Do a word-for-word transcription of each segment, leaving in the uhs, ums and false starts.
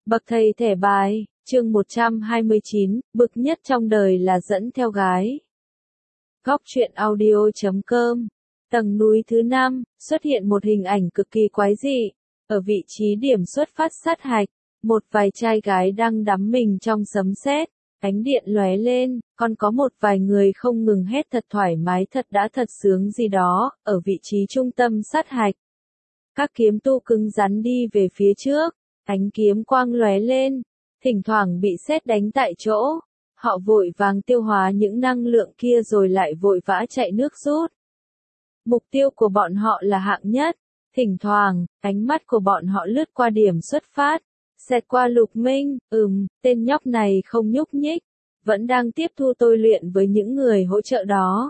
Bậc thầy thẻ bài, chương một trăm hai mươi chín, bực nhất trong đời là dẫn theo gái. Góc truyện audio chấm com. Tầng núi thứ năm, xuất hiện một hình ảnh cực kỳ quái dị. Ở vị trí điểm xuất phát sát hạch, một vài trai gái đang đắm mình trong sấm sét, ánh điện lóe lên, còn có một vài người không ngừng hét thật thoải mái thật đã thật sướng gì đó, ở vị trí trung tâm sát hạch. Các kiếm tu cứng rắn đi về phía trước, ánh kiếm quang lóe lên, thỉnh thoảng bị sét đánh tại chỗ. Họ vội vàng tiêu hóa những năng lượng kia rồi lại vội vã chạy nước rút. Mục tiêu của bọn họ là hạng nhất. Thỉnh thoảng, ánh mắt của bọn họ lướt qua điểm xuất phát, xẹt qua Lục Minh, ừm, tên nhóc này không nhúc nhích, vẫn đang tiếp thu tôi luyện với những người hỗ trợ đó.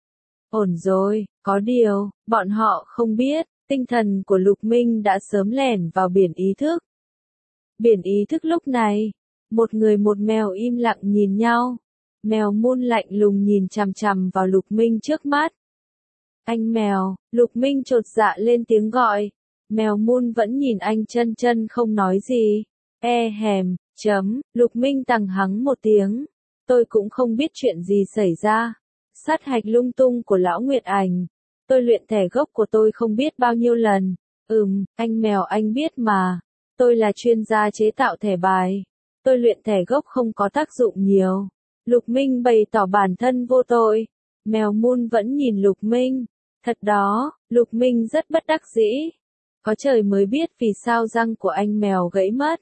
Ổn rồi, có điều, bọn họ không biết, tinh thần của Lục Minh đã sớm lẻn vào biển ý thức. Biển ý thức lúc này, một người một mèo im lặng nhìn nhau. Mèo Moon lạnh lùng nhìn chằm chằm vào Lục Minh trước mắt. Anh mèo, Lục Minh chột dạ lên tiếng gọi. Mèo Moon vẫn nhìn anh chân chân không nói gì. E hèm, chấm, Lục Minh tằng hắng một tiếng. Tôi cũng không biết chuyện gì xảy ra. Sát hạch lung tung của lão Nguyệt Ảnh. Tôi luyện thẻ gốc của tôi không biết bao nhiêu lần. Ừm, anh mèo anh biết mà. Tôi là chuyên gia chế tạo thẻ bài. Tôi luyện thẻ gốc không có tác dụng nhiều. Lục Minh bày tỏ bản thân vô tội. Mèo Moon vẫn nhìn Lục Minh. Thật đó, Lục Minh rất bất đắc dĩ. Có trời mới biết vì sao răng của anh mèo gãy mất.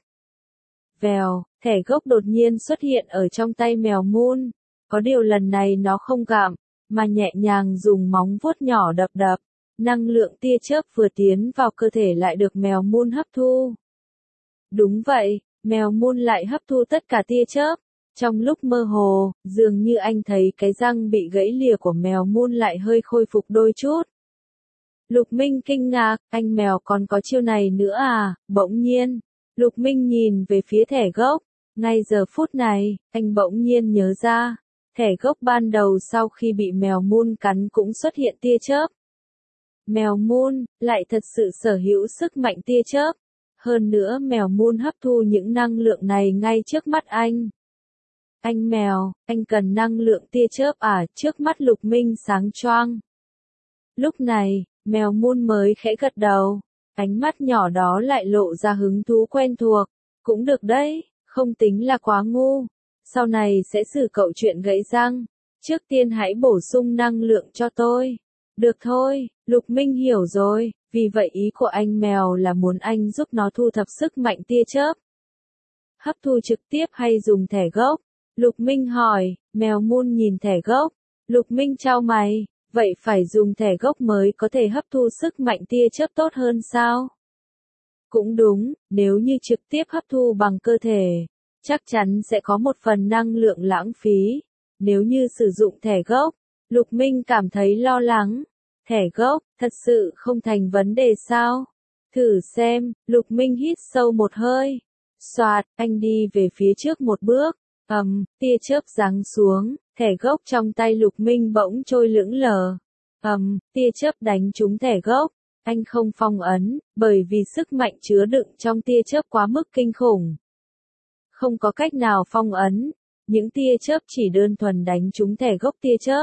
Vèo, thẻ gốc đột nhiên xuất hiện ở trong tay mèo Moon. Có điều lần này nó không gặm, mà nhẹ nhàng dùng móng vuốt nhỏ đập đập. Năng lượng tia chớp vừa tiến vào cơ thể lại được mèo Moon hấp thu. Đúng vậy, mèo Moon lại hấp thu tất cả tia chớp. Trong lúc mơ hồ, dường như anh thấy cái răng bị gãy lìa của mèo Moon lại hơi khôi phục đôi chút. Lục Minh kinh ngạc, anh mèo còn có chiêu này nữa à, bỗng nhiên. Lục Minh nhìn về phía thẻ gốc. Ngay giờ phút này, anh bỗng nhiên nhớ ra. Thẻ gốc ban đầu sau khi bị mèo Moon cắn cũng xuất hiện tia chớp. Mèo Moon lại thật sự sở hữu sức mạnh tia chớp. Hơn nữa mèo Moon hấp thu những năng lượng này ngay trước mắt anh. Anh mèo, anh cần năng lượng tia chớp à, trước mắt Lục Minh sáng choang. Lúc này, mèo Moon mới khẽ gật đầu, ánh mắt nhỏ đó lại lộ ra hứng thú quen thuộc. Cũng được đấy, không tính là quá ngu. Sau này sẽ xử cậu chuyện gãy răng. Trước tiên hãy bổ sung năng lượng cho tôi. Được thôi, Lục Minh hiểu rồi, vì vậy ý của anh mèo là muốn anh giúp nó thu thập sức mạnh tia chớp. Hấp thu trực tiếp hay dùng thẻ gốc? Lục Minh hỏi. Mèo Moon nhìn thẻ gốc. Lục Minh chau mày, vậy phải dùng thẻ gốc mới có thể hấp thu sức mạnh tia chớp tốt hơn sao? Cũng đúng, nếu như trực tiếp hấp thu bằng cơ thể, chắc chắn sẽ có một phần năng lượng lãng phí. Nếu như sử dụng thẻ gốc, Lục Minh cảm thấy lo lắng. Thẻ gốc, thật sự không thành vấn đề sao? Thử xem, Lục Minh hít sâu một hơi. Soạt, anh đi về phía trước một bước. Ầm, um, tia chớp giáng xuống, thẻ gốc trong tay Lục Minh bỗng trôi lững lờ. Ầm, um, tia chớp đánh trúng thẻ gốc. Anh không phong ấn, bởi vì sức mạnh chứa đựng trong tia chớp quá mức kinh khủng. Không có cách nào phong ấn, những tia chớp chỉ đơn thuần đánh trúng thẻ gốc tia chớp.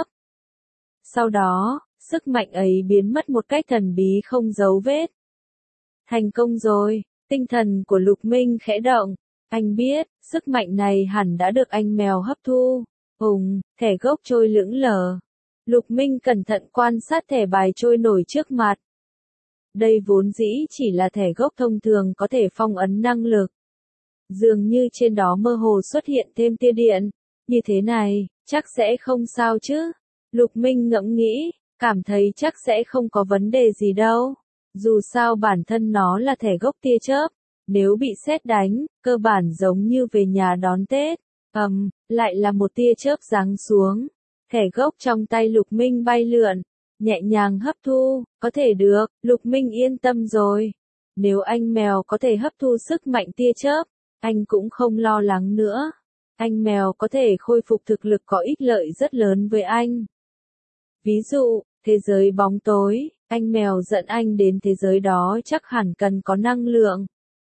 Sau đó, sức mạnh ấy biến mất một cách thần bí không dấu vết. Thành công rồi, tinh thần của Lục Minh khẽ động. Anh biết, sức mạnh này hẳn đã được anh mèo hấp thu. Ùng, thẻ gốc trôi lững lờ. Lục Minh cẩn thận quan sát thẻ bài trôi nổi trước mặt. Đây vốn dĩ chỉ là thẻ gốc thông thường có thể phong ấn năng lực. Dường như trên đó mơ hồ xuất hiện thêm tia điện. Như thế này, chắc sẽ không sao chứ. Lục Minh ngẫm nghĩ, cảm thấy chắc sẽ không có vấn đề gì đâu. Dù sao bản thân nó là thẻ gốc tia chớp. Nếu bị sét đánh, cơ bản giống như về nhà đón Tết. Ầm, um, lại là một tia chớp giáng xuống. Thẻ gốc trong tay Lục Minh bay lượn, nhẹ nhàng hấp thu, có thể được, Lục Minh yên tâm rồi. Nếu anh mèo có thể hấp thu sức mạnh tia chớp, anh cũng không lo lắng nữa. Anh mèo có thể khôi phục thực lực có ích lợi rất lớn với anh. Ví dụ, thế giới bóng tối, anh mèo dẫn anh đến thế giới đó chắc hẳn cần có năng lượng.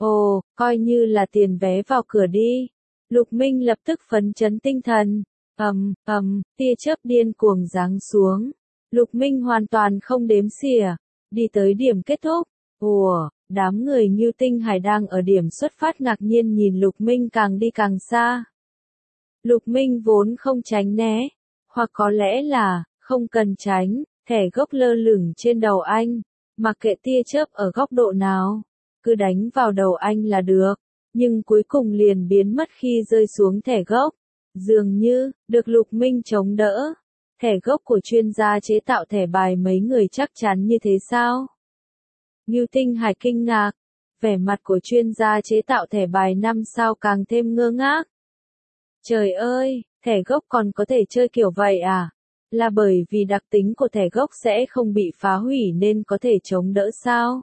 Ồ, coi như là tiền vé vào cửa đi. Lục Minh lập tức phấn chấn tinh thần. Ầm, ầm, tia chớp điên cuồng giáng xuống. Lục Minh hoàn toàn không đếm xỉa, đi tới điểm kết thúc. Ủa, đám người Ngưu Tinh Hải đang ở điểm xuất phát ngạc nhiên nhìn Lục Minh càng đi càng xa. Lục Minh vốn không tránh né, hoặc có lẽ là, không cần tránh, thẻ gốc lơ lửng trên đầu anh, mặc kệ tia chớp ở góc độ nào, cứ đánh vào đầu anh là được, nhưng cuối cùng liền biến mất khi rơi xuống thẻ gốc. Dường như, được Lục Minh chống đỡ. Thẻ gốc của chuyên gia chế tạo thẻ bài mấy người chắc chắn như thế sao? Ngưu Tinh Hải kinh ngạc, vẻ mặt của chuyên gia chế tạo thẻ bài năm sao càng thêm ngơ ngác. Trời ơi, thẻ gốc còn có thể chơi kiểu vậy à? Là bởi vì đặc tính của thẻ gốc sẽ không bị phá hủy nên có thể chống đỡ sao?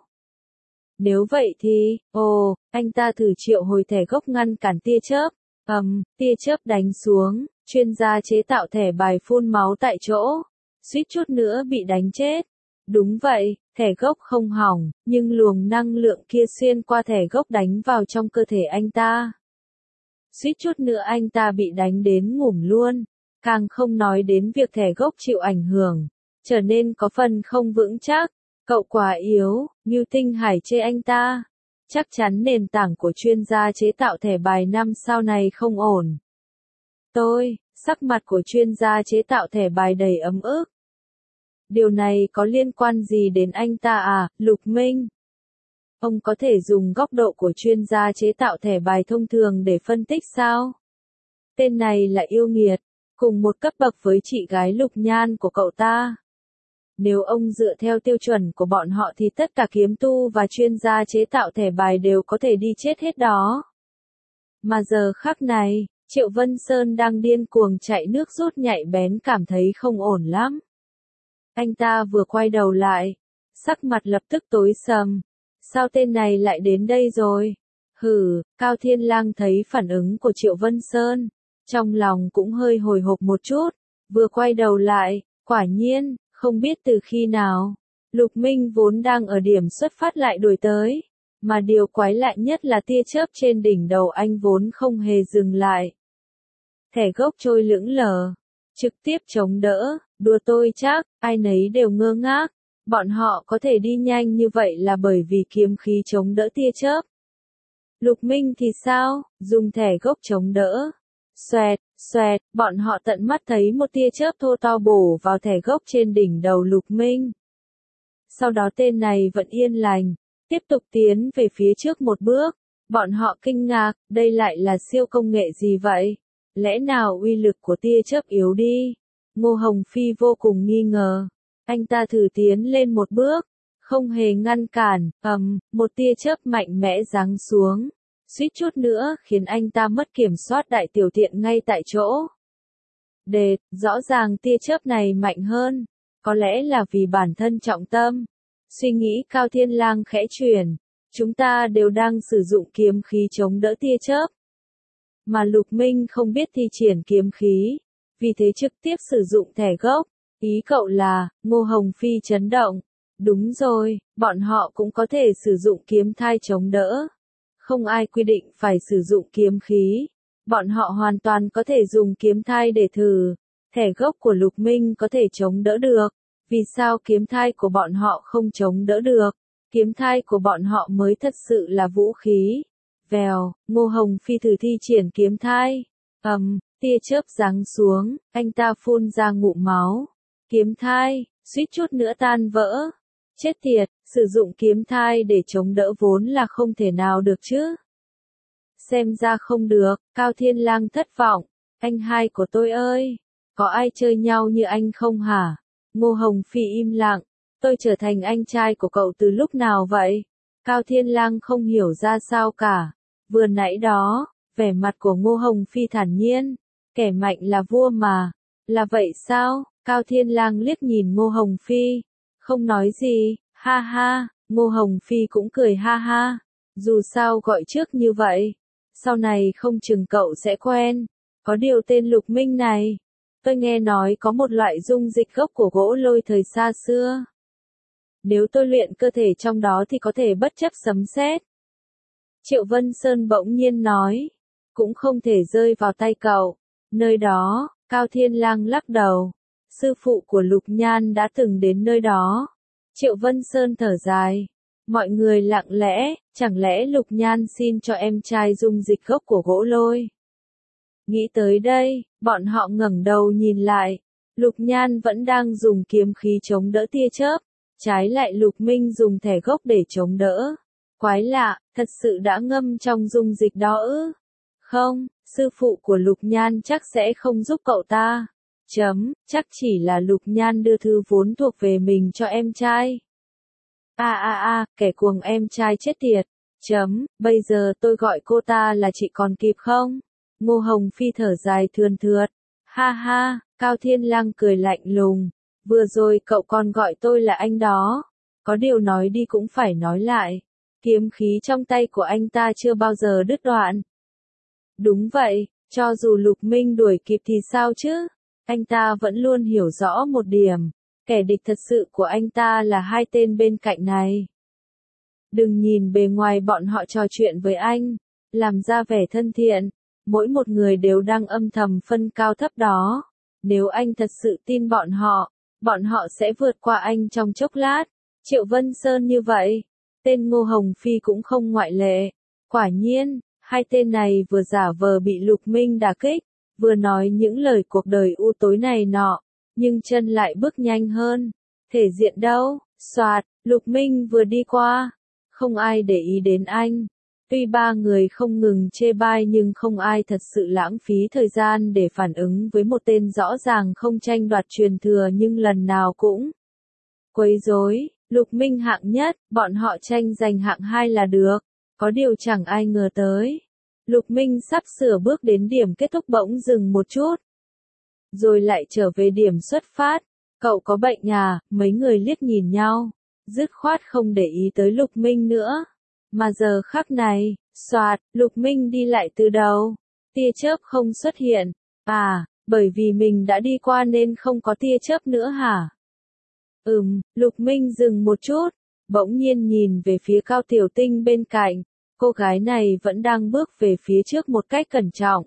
Nếu vậy thì, ồ, anh ta thử triệu hồi thẻ gốc ngăn cản tia chớp. Ầm, um, tia chớp đánh xuống, chuyên gia chế tạo thẻ bài phun máu tại chỗ, suýt chút nữa bị đánh chết. Đúng vậy, thẻ gốc không hỏng, nhưng luồng năng lượng kia xuyên qua thẻ gốc đánh vào trong cơ thể anh ta. Suýt chút nữa anh ta bị đánh đến ngủm luôn, càng không nói đến việc thẻ gốc chịu ảnh hưởng, trở nên có phần không vững chắc. Cậu quá yếu, Ngưu Tinh Hải chê anh ta. Chắc chắn nền tảng của chuyên gia chế tạo thẻ bài năm sao này không ổn. Tôi, sắc mặt của chuyên gia chế tạo thẻ bài đầy ấm ức. Điều này có liên quan gì đến anh ta à, Lục Minh? Ông có thể dùng góc độ của chuyên gia chế tạo thẻ bài thông thường để phân tích sao? Tên này là yêu nghiệt, cùng một cấp bậc với chị gái Lục Nhan của cậu ta. Nếu ông dựa theo tiêu chuẩn của bọn họ thì tất cả kiếm tu và chuyên gia chế tạo thẻ bài đều có thể đi chết hết đó. Mà giờ khắc này, Triệu Vân Sơn đang điên cuồng chạy nước rút nhạy bén cảm thấy không ổn lắm. Anh ta vừa quay đầu lại, sắc mặt lập tức tối sầm. Sao tên này lại đến đây rồi? Hừ, Cao Thiên Lang thấy phản ứng của Triệu Vân Sơn, trong lòng cũng hơi hồi hộp một chút, vừa quay đầu lại, quả nhiên, không biết từ khi nào, Lục Minh vốn đang ở điểm xuất phát lại đuổi tới, mà điều quái lạ nhất là tia chớp trên đỉnh đầu anh vốn không hề dừng lại. Thẻ gốc trôi lững lờ, trực tiếp chống đỡ, đùa tôi chắc, ai nấy đều ngơ ngác, bọn họ có thể đi nhanh như vậy là bởi vì kiếm khí chống đỡ tia chớp. Lục Minh thì sao, dùng thẻ gốc chống đỡ. Xoẹt, xoẹt, bọn họ tận mắt thấy một tia chớp thô to bổ vào thẻ gốc trên đỉnh đầu Lục Minh. Sau đó tên này vẫn yên lành, tiếp tục tiến về phía trước một bước. Bọn họ kinh ngạc, đây lại là siêu công nghệ gì vậy? Lẽ nào uy lực của tia chớp yếu đi? Ngô Hồng Phi vô cùng nghi ngờ. Anh ta thử tiến lên một bước, không hề ngăn cản, ầm, một tia chớp mạnh mẽ giáng xuống. Suýt chút nữa khiến anh ta mất kiểm soát đại tiểu tiện ngay tại chỗ. Đệt, rõ ràng tia chớp này mạnh hơn, có lẽ là vì bản thân trọng tâm. Suy nghĩ Cao Thiên Lang khẽ chuyển, chúng ta đều đang sử dụng kiếm khí chống đỡ tia chớp. Mà Lục Minh không biết thi triển kiếm khí, vì thế trực tiếp sử dụng thẻ gốc. Ý cậu là, Ngô Hồng Phi chấn động. Đúng rồi, bọn họ cũng có thể sử dụng kiếm thai chống đỡ. Không ai quy định phải sử dụng kiếm khí. Bọn họ hoàn toàn có thể dùng kiếm thai để thử. Thẻ gốc của Lục Minh có thể chống đỡ được. Vì sao kiếm thai của bọn họ không chống đỡ được? Kiếm thai của bọn họ mới thật sự là vũ khí. Vèo, Ngô Hồng Phi thử thi triển kiếm thai. Ầm, um, tia chớp giáng xuống, anh ta phun ra ngụm máu. Kiếm thai, suýt chút nữa tan vỡ. Chết tiệt, sử dụng kiếm thai để chống đỡ vốn là không thể nào được chứ. Xem ra không được, Cao Thiên Lang thất vọng. Anh hai của tôi ơi, có ai chơi nhau như anh không hả? Ngô Hồng Phi im lặng, tôi trở thành anh trai của cậu từ lúc nào vậy? Cao Thiên Lang không hiểu ra sao cả. Vừa nãy đó, vẻ mặt của Ngô Hồng Phi thản nhiên, kẻ mạnh là vua mà. Là vậy sao? Cao Thiên Lang liếc nhìn Ngô Hồng Phi, không nói gì, ha ha, Ngô Hồng Phi cũng cười ha ha, dù sao gọi trước như vậy, sau này không chừng cậu sẽ quen, có điều tên Lục Minh này, tôi nghe nói có một loại dung dịch gốc của gỗ lôi thời xa xưa. Nếu tôi luyện cơ thể trong đó thì có thể bất chấp sấm sét. Triệu Vân Sơn bỗng nhiên nói. Cũng không thể rơi vào tay cậu. Nơi đó, Cao Thiên Lang lắc đầu. Sư phụ của Lục Nhan đã từng đến nơi đó. Triệu Vân Sơn thở dài. Mọi người lặng lẽ, chẳng lẽ Lục Nhan xin cho em trai dung dịch gốc của gỗ lôi? Nghĩ tới đây, bọn họ ngẩng đầu nhìn lại. Lục Nhan vẫn đang dùng kiếm khí chống đỡ tia chớp. Trái lại Lục Minh dùng thẻ gốc để chống đỡ. Quái lạ, thật sự đã ngâm trong dung dịch đó ư? Không, sư phụ của Lục Nhan chắc sẽ không giúp cậu ta. Chấm, chắc chỉ là Lục Nhan đưa thư vốn thuộc về mình cho em trai. A a a, kẻ cuồng em trai chết tiệt. Chấm, bây giờ tôi gọi cô ta là chị còn kịp không? Ngô Hồng Phi thở dài thườn thượt. Ha ha, Cao Thiên Lang cười lạnh lùng. Vừa rồi cậu còn gọi tôi là anh đó. Có điều nói đi cũng phải nói lại. Kiếm khí trong tay của anh ta chưa bao giờ đứt đoạn. Đúng vậy, cho dù Lục Minh đuổi kịp thì sao chứ? Anh ta vẫn luôn hiểu rõ một điểm. Kẻ địch thật sự của anh ta là hai tên bên cạnh này. Đừng nhìn bề ngoài bọn họ trò chuyện với anh, làm ra vẻ thân thiện. Mỗi một người đều đang âm thầm phân cao thấp đó. Nếu anh thật sự tin bọn họ, bọn họ sẽ vượt qua anh trong chốc lát. Triệu Vân Sơn như vậy, tên Ngô Hồng Phi cũng không ngoại lệ. Quả nhiên, hai tên này vừa giả vờ bị Lục Minh đả kích, vừa nói những lời cuộc đời u tối này nọ, nhưng chân lại bước nhanh hơn. Thể diện đâu? Soạt, Lục Minh vừa đi qua, không ai để ý đến anh. Tuy ba người không ngừng chê bai nhưng không ai thật sự lãng phí thời gian để phản ứng với một tên rõ ràng không tranh đoạt truyền thừa nhưng lần nào cũng quấy rối. Lục Minh hạng nhất, bọn họ tranh giành hạng hai là được. Có điều chẳng ai ngờ tới. Lục Minh sắp sửa bước đến điểm kết thúc bỗng dừng một chút. Rồi lại trở về điểm xuất phát. Cậu có bệnh à? Mấy người liếc nhìn nhau. Dứt khoát không để ý tới Lục Minh nữa. Mà giờ khắc này, soạt, Lục Minh đi lại từ đầu. Tia chớp không xuất hiện. À, bởi vì mình đã đi qua nên không có tia chớp nữa hả? Ừm, Lục Minh dừng một chút. Bỗng nhiên nhìn về phía Cao Tiểu Tinh bên cạnh. Cô gái này vẫn đang bước về phía trước một cách cẩn trọng.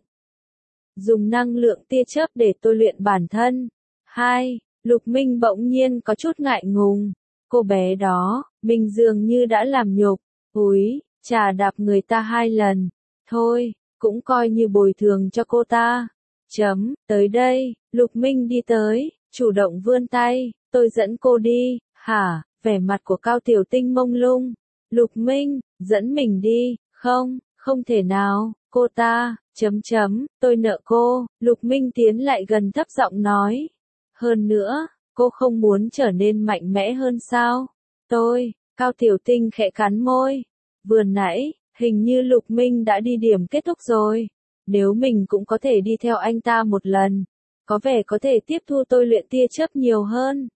Dùng năng lượng tia chớp để tôi luyện bản thân. Hai, Lục Minh bỗng nhiên có chút ngại ngùng. Cô bé đó, mình dường như đã làm nhục. Úi, chà đạp người ta hai lần. Thôi, cũng coi như bồi thường cho cô ta. Chấm, tới đây, Lục Minh đi tới, chủ động vươn tay, tôi dẫn cô đi. Hả, vẻ mặt của Cao Tiểu Tinh mông lung. Lục Minh, dẫn mình đi, không, không thể nào, cô ta, chấm chấm, tôi nợ cô. Lục Minh tiến lại gần thấp giọng nói. Hơn nữa, cô không muốn trở nên mạnh mẽ hơn sao? Tôi, Cao Tiểu Tinh khẽ cắn môi. Vừa nãy, hình như Lục Minh đã đi điểm kết thúc rồi. Nếu mình cũng có thể đi theo anh ta một lần, có vẻ có thể tiếp thu tôi luyện tia chớp nhiều hơn.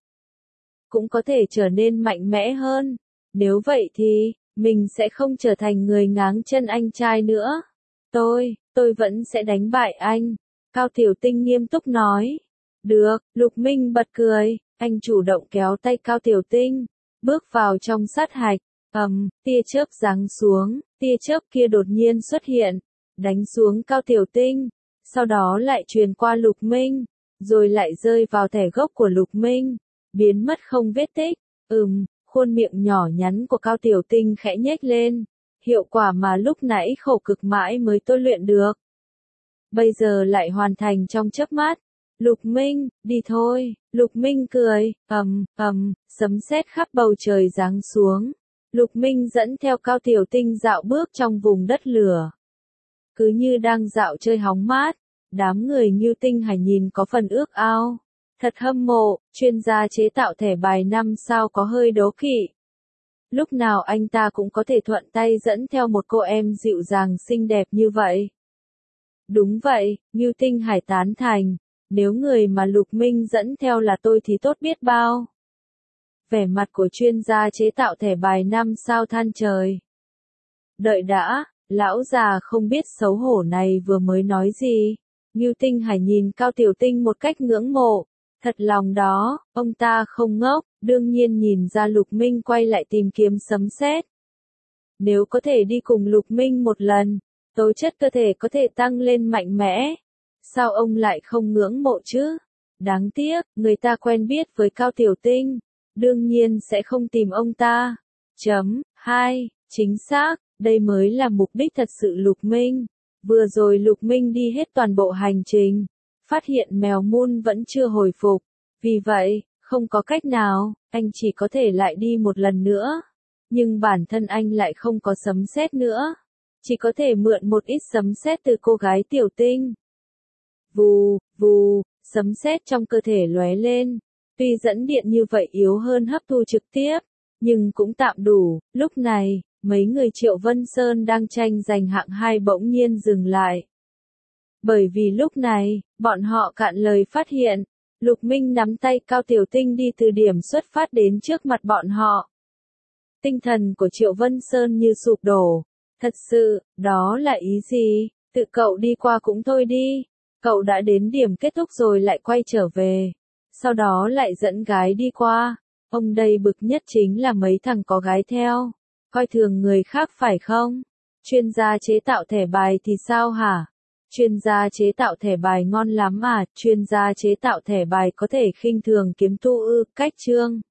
Cũng có thể trở nên mạnh mẽ hơn. Nếu vậy thì, mình sẽ không trở thành người ngáng chân anh trai nữa. Tôi, tôi vẫn sẽ đánh bại anh. Cao Tiểu Tinh nghiêm túc nói. Được, Lục Minh bật cười, anh chủ động kéo tay Cao Tiểu Tinh, bước vào trong sát hạch. Ầm, tia chớp giáng xuống, tia chớp kia đột nhiên xuất hiện, đánh xuống Cao Tiểu Tinh, sau đó lại truyền qua Lục Minh, rồi lại rơi vào thẻ gốc của Lục Minh, biến mất không vết tích. Ừm, khuôn miệng nhỏ nhắn của Cao Tiểu Tinh khẽ nhếch lên, hiệu quả mà lúc nãy khổ cực mãi mới tôi luyện được. Bây giờ lại hoàn thành trong chớp mắt. Lục Minh, đi thôi. Lục Minh cười, ầm, ầm, sấm sét khắp bầu trời giáng xuống. Lục Minh dẫn theo Cao Tiểu Tinh dạo bước trong vùng đất lửa. Cứ như đang dạo chơi hóng mát, đám người Ngưu Tinh Hải nhìn có phần ước ao. Thật hâm mộ, chuyên gia chế tạo thẻ bài năm sao có hơi đố kỵ. Lúc nào anh ta cũng có thể thuận tay dẫn theo một cô em dịu dàng xinh đẹp như vậy. Đúng vậy, Ngưu Tinh Hải tán thành. Nếu người mà Lục Minh dẫn theo là tôi thì tốt biết bao. Vẻ mặt của chuyên gia chế tạo thẻ bài năm sao than trời. Đợi đã, lão già không biết xấu hổ này vừa mới nói gì. Ngưu Tinh Hải nhìn Cao Tiểu Tinh một cách ngưỡng mộ. Thật lòng đó, ông ta không ngốc, đương nhiên nhìn ra Lục Minh quay lại tìm kiếm sấm sét. Nếu có thể đi cùng Lục Minh một lần, tố chất cơ thể có thể tăng lên mạnh mẽ. Sao ông lại không ngưỡng mộ chứ? Đáng tiếc, người ta quen biết với Cao Tiểu Tinh, đương nhiên sẽ không tìm ông ta. Chấm, hai, chính xác, đây mới là mục đích thật sự Lục Minh. Vừa rồi Lục Minh đi hết toàn bộ hành trình, phát hiện mèo Moon vẫn chưa hồi phục. Vì vậy, không có cách nào, anh chỉ có thể lại đi một lần nữa. Nhưng bản thân anh lại không có sấm sét nữa. Chỉ có thể mượn một ít sấm sét từ cô gái Tiểu Tinh. Vù, vù, sấm sét trong cơ thể lóe lên. Tuy dẫn điện như vậy yếu hơn hấp thu trực tiếp, nhưng cũng tạm đủ. Lúc này, mấy người Triệu Vân Sơn đang tranh giành hạng hai bỗng nhiên dừng lại. Bởi vì lúc này, bọn họ cạn lời phát hiện, Lục Minh nắm tay Cao Tiểu Tinh đi từ điểm xuất phát đến trước mặt bọn họ. Tinh thần của Triệu Vân Sơn như sụp đổ. Thật sự, đó là ý gì? Tự cậu đi qua cũng thôi đi. Cậu đã đến điểm kết thúc rồi lại quay trở về. Sau đó lại dẫn gái đi qua. Ông đây bực nhất chính là mấy thằng có gái theo. Coi thường người khác phải không? Chuyên gia chế tạo thẻ bài thì sao hả? Chuyên gia chế tạo thẻ bài ngon lắm à? Chuyên gia chế tạo thẻ bài có thể khinh thường kiếm tu ư? Cách chương